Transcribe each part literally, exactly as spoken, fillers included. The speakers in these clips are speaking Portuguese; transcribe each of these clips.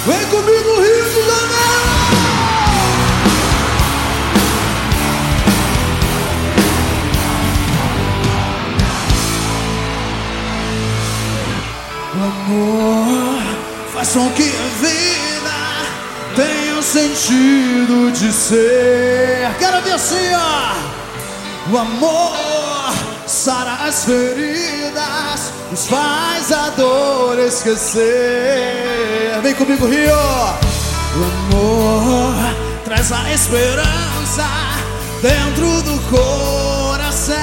Vem comigo, Rio de Janeiro! O amor faz com que a vida tenha sentido de ser. Quero ver assim, ó. O amor sara as feridas, nos faz a dor esquecer. Vem comigo, Rio. O amor traz a esperança dentro do coração.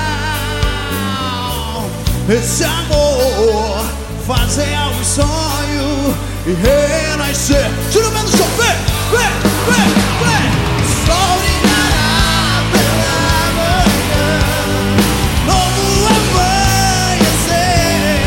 Esse amor faz real um sonho e renascer. Tira o medo do chão, vem, vem, vem, vem. Sol brilhará pela manhã, novo amanhecer.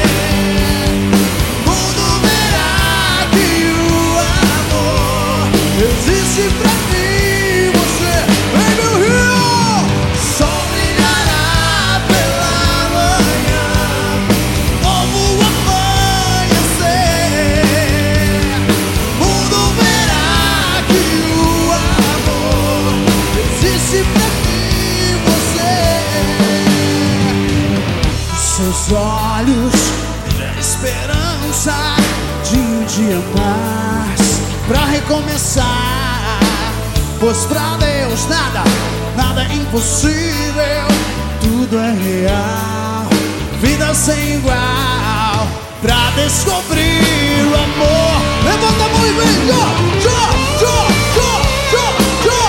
Mundo verá que o amor existe pra mim e você. Vem, meu Rio. Sol brilhará pela manhã, novo amanhecer. Mundo verá que o amor existe pra mim e você. Seus olhos têm a esperança de um dia mais pra recomeçar. Pois pra Deus nada, nada é impossível, tudo é real. Vida sem igual pra descobrir o amor. Levanta a mão e vem, tchô, tchô, tchô, tchô, tchô, tchô.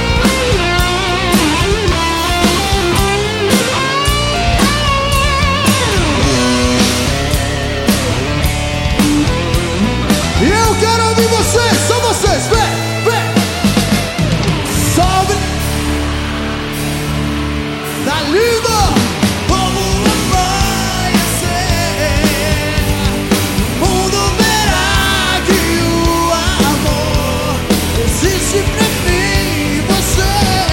E eu quero ouvir vocês, só vocês, vem, vem. Sobe. Tá lindo. Como amanhecer, mundo verá que o amor existe pra mim e você.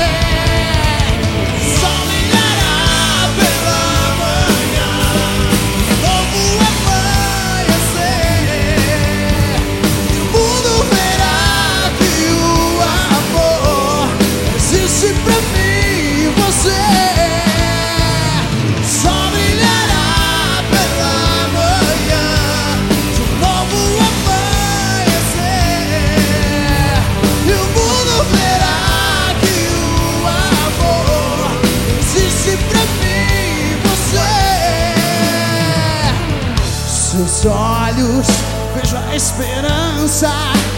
Sol brilhará pela manhã, novo amanhecer. Mundo verá que o amor existe pra mim e você. Sol brilhará pela manhã, de novo amanhecer. E o mundo verá que o amor existe pra mim e você. Seus olhos, vejo a esperança